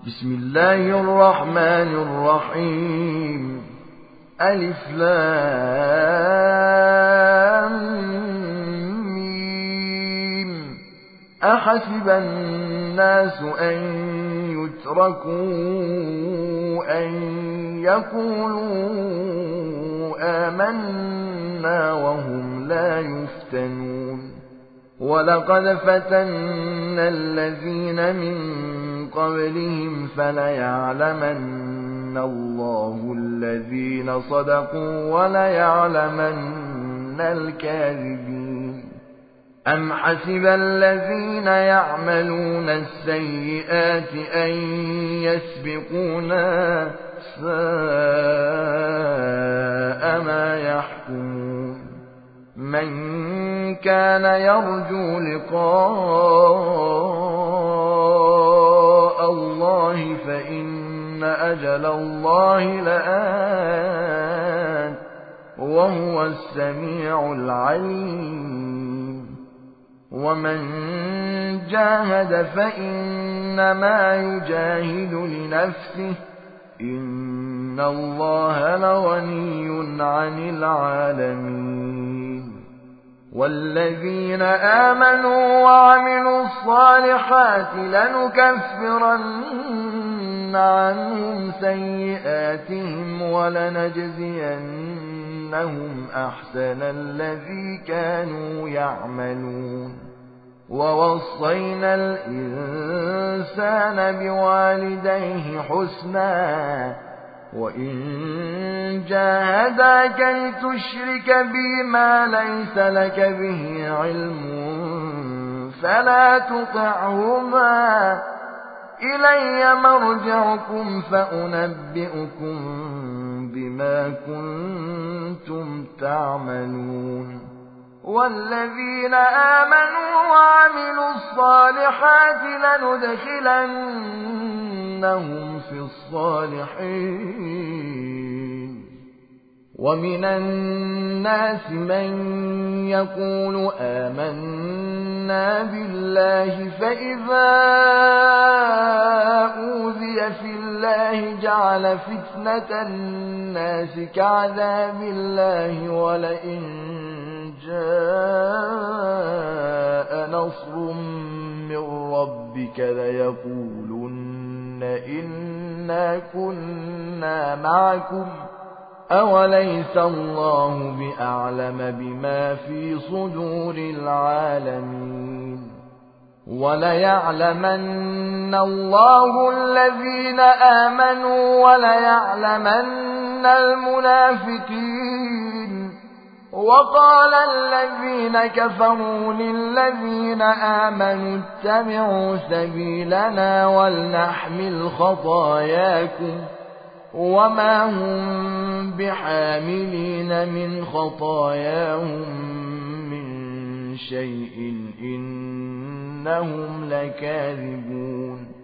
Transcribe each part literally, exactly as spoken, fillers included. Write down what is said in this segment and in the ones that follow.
بسم الله الرحمن الرحيم. ألف لام ميم. أحسب الناس أن يتركوا أن يقولوا آمنا وهم لا يفتنون. ولقد فتنا الذين من قبلهم فليعلمن الله الذين صدقوا وليعلمن الكاذبين. أم حسب الذين يعملون السيئات أن يسبقونا ساء ما يحكمون. من كان يرجو لقاء الله فإن أجل الله لآت وهو السميع العليم. ومن جاهد فإنما يجاهد لنفسه إن الله لغني عن العالمين. والذين آمنوا وعملوا الصالحات لنكفرن عنهم سيئاتهم ولنجزينهم أحسن الذي كانوا يعملون. ووصينا الإنسان بوالديه حسنا وإن جاهداك لتشرك بي ما ليس لك به علم فلا تطعهما إلي مرجعكم فأنبئكم بما كنتم تعملون. والذين آمنوا وعملوا الصالحات لندخلنهم في الصالحين. ومن الناس من يقول آمنا بالله فإذا أوذي في الله جعل فتنة الناس كعذاب الله ولئن جاء نصر من ربك ليقولن إنا كنا معكم أوليس الله بأعلم بما في صدور العالمين. وليعلمن الله الذين آمنوا وليعلمن المنافقين. وقال الذين كفروا للذين آمنوا اتبعوا سبيلنا ولنحمل خطاياكم وما هم بحاملين من خطاياهم من شيء إنهم لكاذبون.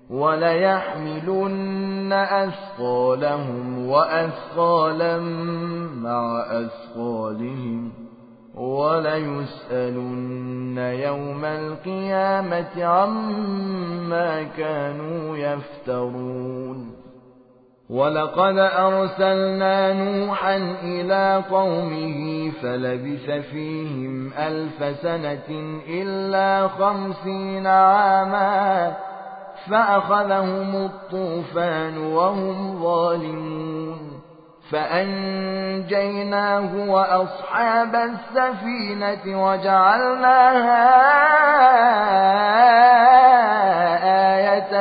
وليحملن أثقالهم وأثقالا مع أثقالهم وليسألن يوم القيامة عما كانوا يفترون. ولقد أرسلنا نوحا إلى قومه فلبث فيهم ألف سنة إلا خمسين عاما فأخذهم الطوفان وهم ظالمون فأنجيناه وأصحاب السفينة وجعلناها آية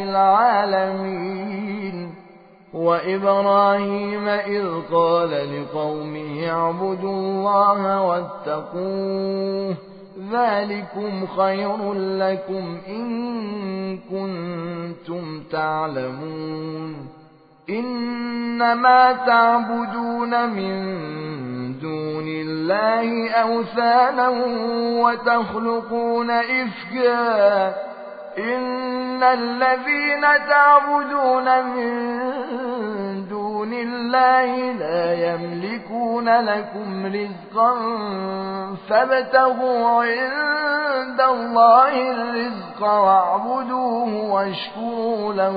للعالمين. وإبراهيم إذ قال لقومه اعبدوا الله واتقوه ذلكم خير لكم إن كنتم تعلمون. إنما تعبدون من دون الله أوثانا وتخلقون إفكا إن الذين تعبدون من دون الله لا يملكون لكم رزقا فابتغوا عند الله الرزق واعبدوه واشكروا له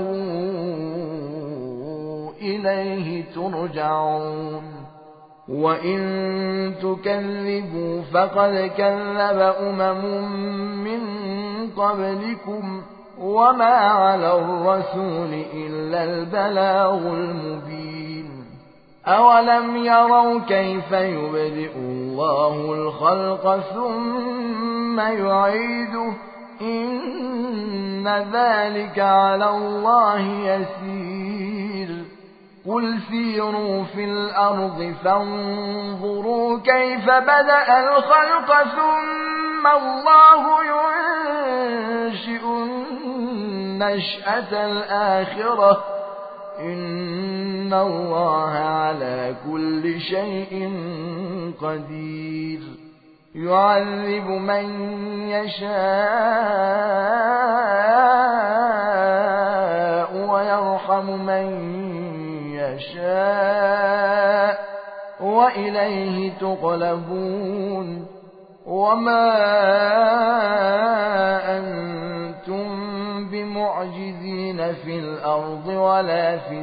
إليه ترجعون وإن تكذبوا فقد كذب أمم من قبلكم وما على الرسول إلا البلاغ المبين أولم يروا كيف يبدئ الله الخلق ثم يعيده إن ذلك على الله يسير قل سيروا في الأرض فانظروا كيف بدأ الخلق ثم الله ينشئ النشأة الآخرة إن الله على كل شيء قدير يعذب من يشاء ويرحم من يشاء وإليه تقلبون وما أنتم بمعجزين في الأرض ولا في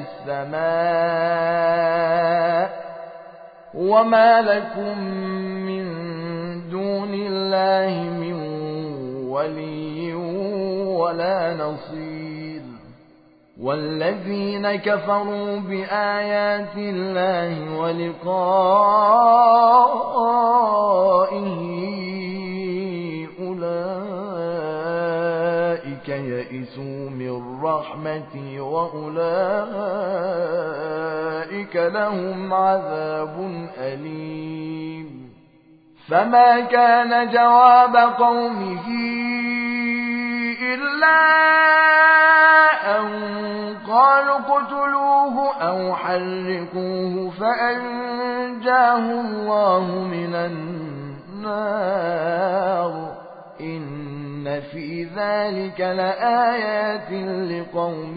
السماء وما لكم من دون الله من ولي ولا نصير والذين كفروا بآيات الله ولقائه أولئك يئسوا من رحمتي وأولئك لهم عذاب أليم فما كان جواب قومه إلا أن قالوا اقتلوه أو حرقوه فأنجاه الله من النار إن في ذلك لآيات لقوم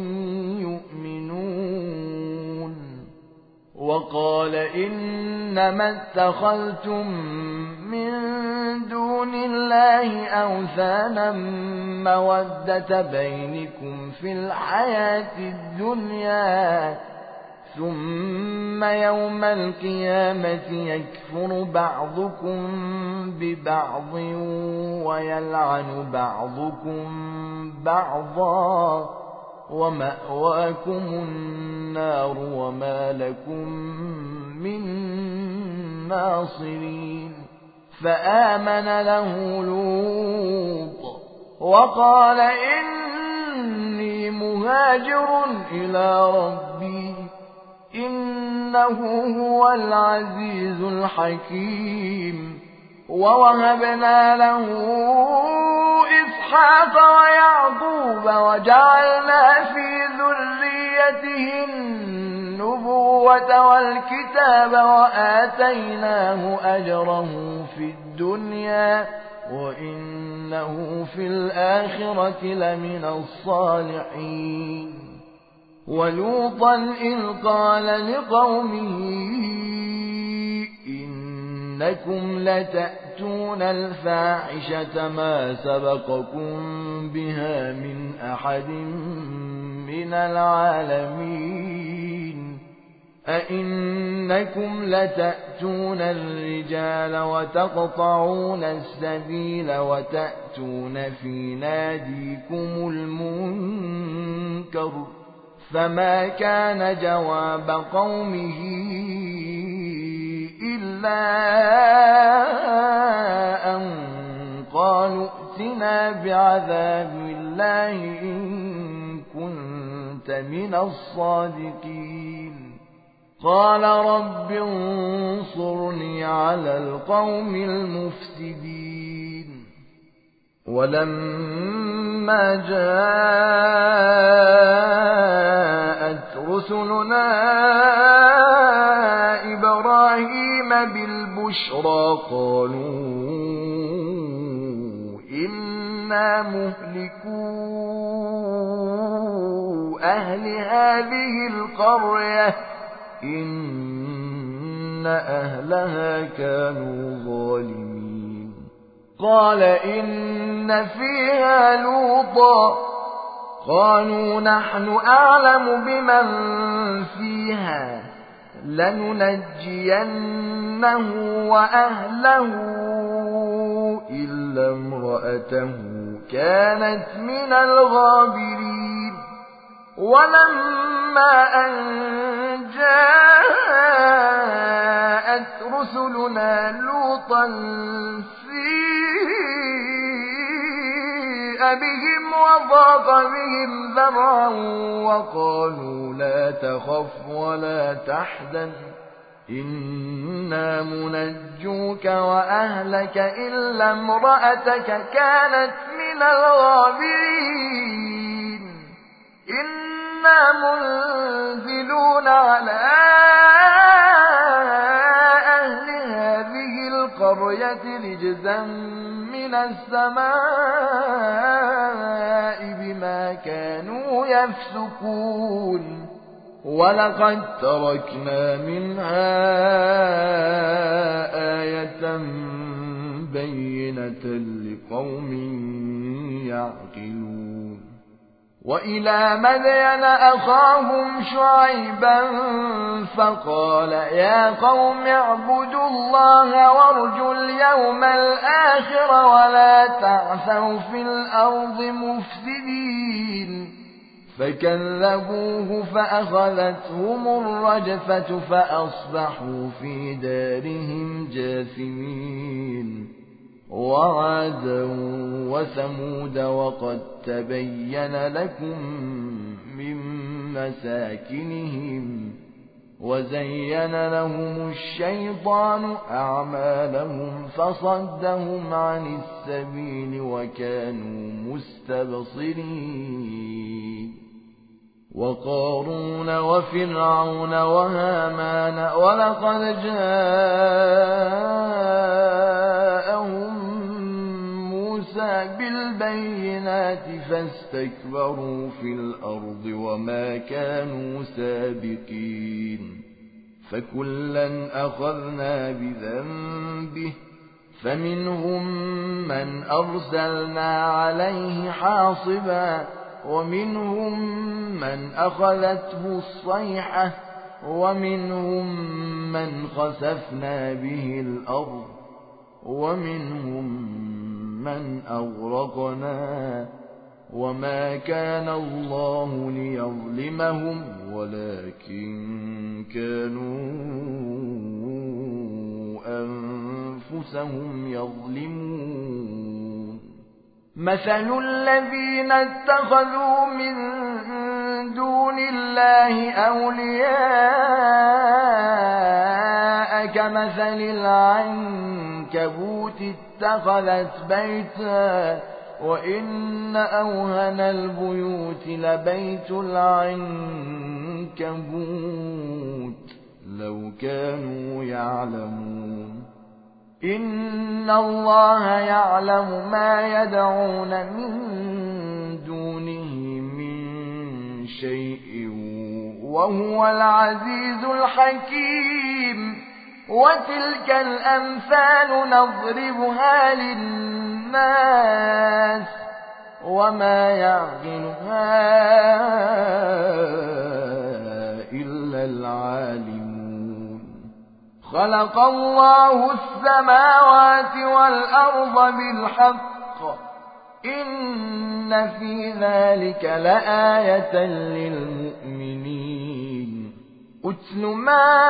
يؤمنون وقال إنما اتخذتم من دون الله أوثانا مودة بينكم في الحياة الدنيا ثم يوم القيامة يكفر بعضكم ببعض ويلعن بعضكم بعضا ومأواكم النار وما لكم من ناصرين فآمن له لوط وقال إني مهاجر إلى ربي إنه هو العزيز الحكيم ووهبنا له إسحاق ويعقوب وجعلنا في ذريته النبوة والكتاب وآتيناه أجره في الدنيا وإنه في الآخرة لمن الصالحين ولوطا إذ قال لقومه إنكم لتأتون الفاحشة ما سبقكم بها من أحد من العالمين أئنكم لتأتون الرجال وتقطعون السبيل وتأتون في ناديكم المنكر فما كان جواب قومه إلا أن قالوا ائتنا بعذاب الله إن كنت من الصادقين قال رب انصرني على القوم المفسدين ولما جاءت رسلنا إبراهيم بالبشرى قالوا إنا مهلكون أهل هذه القرية إن أهلها كانوا ظالمين قال إن فيها لوطا قالوا نحن أعلم بمن فيها لننجينه وأهله إلا امرأته كانت من الغابرين ولما أن جاءت رسلنا لوطا سيء بهم وضاق بهم ذرعا وقالوا لا تخف ولا تحزن إنا منجوك وأهلك إلا امرأتك كانت من الغابرين إنا منزلون على أهل هذه القرية رجزا من السماء بما كانوا يفسقون ولقد تركنا منها آية بينة لقوم يعقلون وإلى مدين أخاهم شعيبا فقال يا قوم اعبدوا الله وارجوا اليوم الآخر ولا تعثوا في الأرض مفسدين فكذبوه فأخذتهم الرجفة فأصبحوا في دارهم جاثمين وعادا وثمود وقد تبين لكم من مساكنهم وزين لهم الشيطان أعمالهم فصدهم عن السبيل وكانوا مستبصرين وقارون وفرعون وهامان ولقد جاءهم موسى بالبينات فاستكبروا في الأرض وما كانوا سابقين فكلا أخذنا بذنبه فمنهم من أرسلنا عليه حاصبا ومنهم من أخذته الصيحة ومنهم من خسفنا به الأرض ومنهم من أغرقنا وما كان الله ليظلمهم ولكن كانوا أنفسهم يظلمون مثل الذين اتخذوا من دون الله أولياء كمثل العنكبوت اتخذت بيتا وإن أوهن البيوت لبيت العنكبوت لو كانوا يعلمون إن الله يعلم ما يدعون من دونه من شيء وهو العزيز الحكيم وتلك الأمثال نضربها للناس وما يعقلها إلا العالمون خلق الله السماوات والأرض بالحق إن في ذلك لآية للمؤمنين أتل ما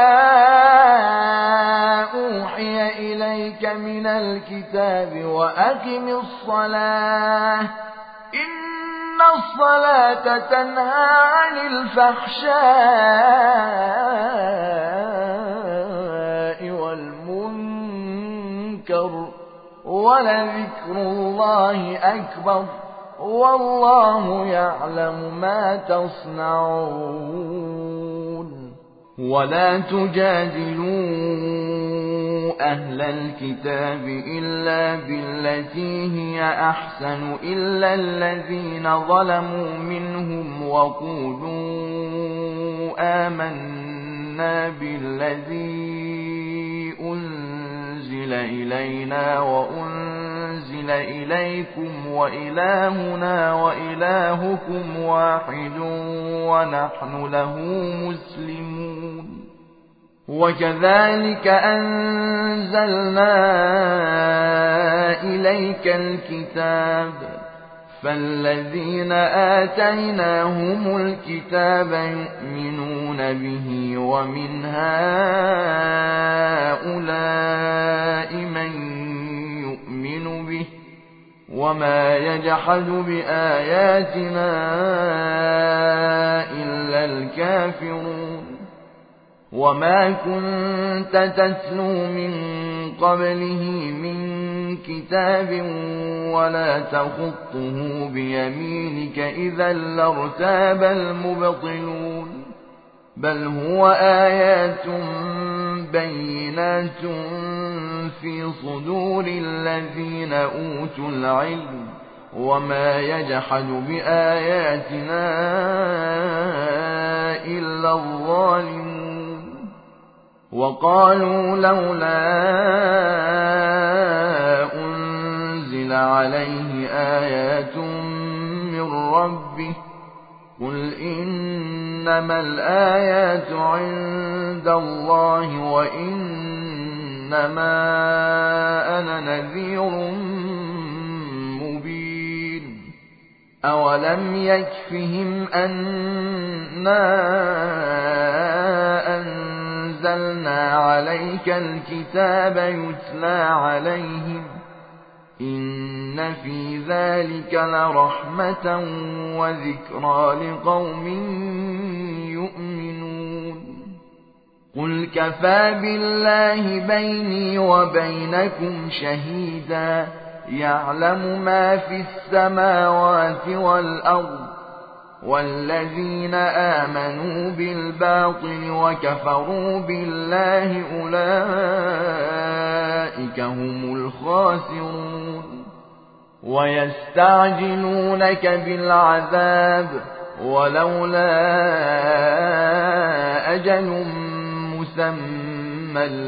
أوحي إليك من الكتاب وأقم الصلاة إن الصلاة تنهى عن الفحشاء والمنكر ولذكر الله أكبر والله يعلم ما تصنعون ولا تجادلوا أهل الكتاب إلا بالتي هي أحسن إلا الذين ظلموا منهم وقولوا آمنا بالذي أنزل إلينا وأنزل إليكم وإلهنا وإلهكم واحد ونحن له مسلمون. وكذلك أنزلنا إليك الكتاب فالذين آتيناهم الكتاب يؤمنون به ومن هؤلاء من يؤمن به وما يجحد بآياتنا إلا الكافرون. وما كنت تتلو من قبله من كتاب ولا تخطه بيمينك إذا لارتاب المبطلون. بل هو آيات بينات في صدور الذين أوتوا العلم وما يجحد بآياتنا إلا الظالمون. وقالوا لولا أنزل عليه آيات من ربه قل إنما الآيات عند الله وإنما أنا نذير مبين. أولم يكفهم أنا أنزلنا عليك الكتاب يتلى عليهم إن في ذلك لرحمة وذكرى لقوم يؤمنون. قل كفى بالله بيني وبينكم شهيدا يعلم ما في السماوات والأرض والذين آمنوا بالباطل وكفروا بالله أولئك هم الخاسرون. ويستعجلونك بالعذاب ولولا أجل مسمى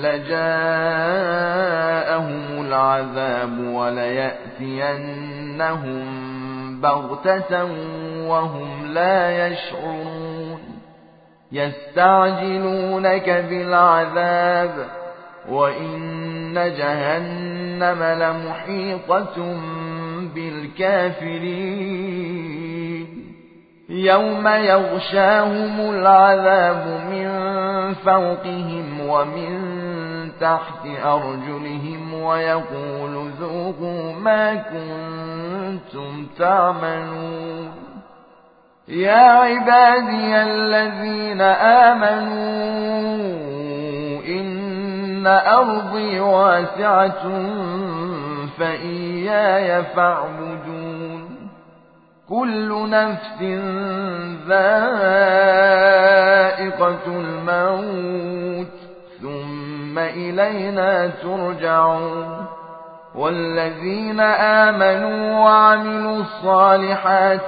لجاءهم العذاب وليأتينهم بغتة وهم لا يشعرون. يستعجلونك بالعذاب وإن جهنم لمحيطة بالكافرين. يوم يغشاهم العذاب من فوقهم ومن تحت أرجلهم ويقول ذوقوا ما كنتم تعملون. يا عبادي الذين آمنوا إن أرضي واسعة فإياي فاعبدون. كل نفس ذائقة الموت ثم إلينا ترجعون. والذين آمنوا وعملوا الصالحات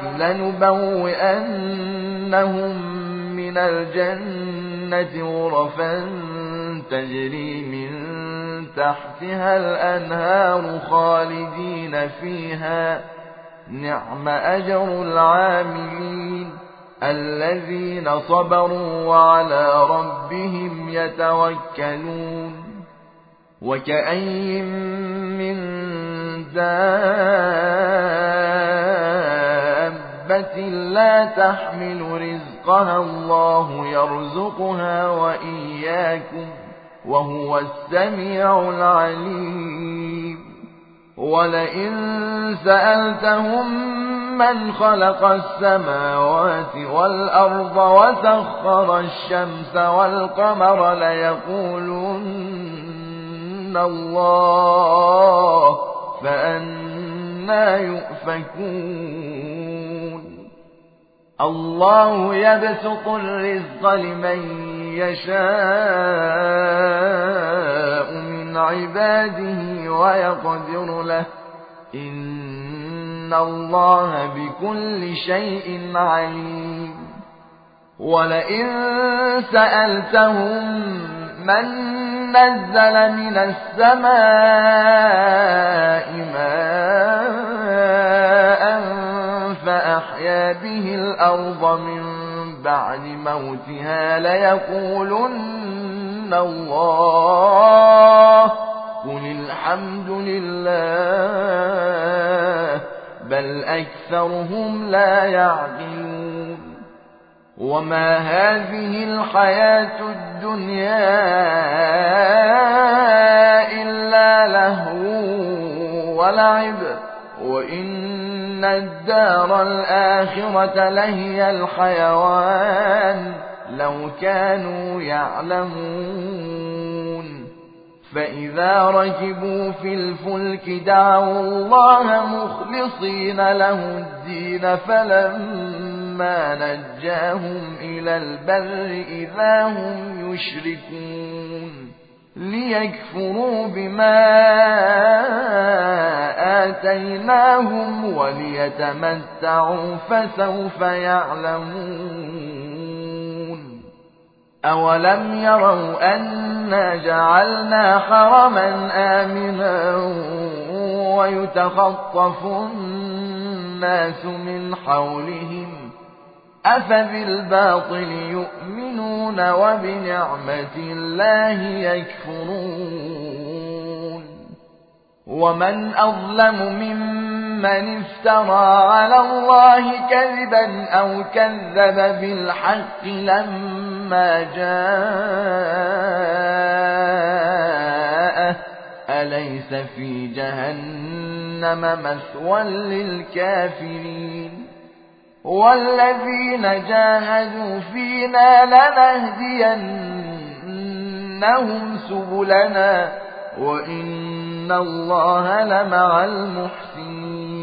لنبوئنهم من الجنة غرفا تجري من تحتها الأنهار خالدين فيها نعم أجر العاملين الذين صبروا وعلى ربهم يتوكلون. وكأين من دابة لا تحمل رزقها الله يرزقها وإياكم وهو السميع العليم. ولئن سألتهم من خلق السماوات والأرض وسخر الشمس والقمر ليقولن الله فأنى يؤفكون. الله يبسط الرزق لمن يشاء من عباده ويقدر له إن الله بكل شيء عليم. ولئن سألتهم من نزل من السماء ماء فأحيا به الأرض من بعد موتها ليقولن الله قل الحمد لله بل أكثرهم لا يعقلون وما هذه الحياة الدنيا إلا لهو ولعب وإن الدار الآخرة لهي الحيوان لو كانوا يعلمون فإذا ركبوا في الفلك دعوا الله مخلصين له الدين فلما نجاهم إلى البر إذا هم يشركون ليكفروا بما آتيناهم وليتمتعوا فسوف يعلمون أولم يروا أنا جعلنا حرما آمنا ويتخطف الناس من حولهم أفبالباطل يؤمنون وبنعمة الله يكفرون ومن أظلم ممن افترى على الله كذبا أو كذب بالحق لما جاءه أليس في جهنم مثوى للكافرين والذين جاهدوا فينا لنهدينهم سبلنا وإن الله لمع المحسنين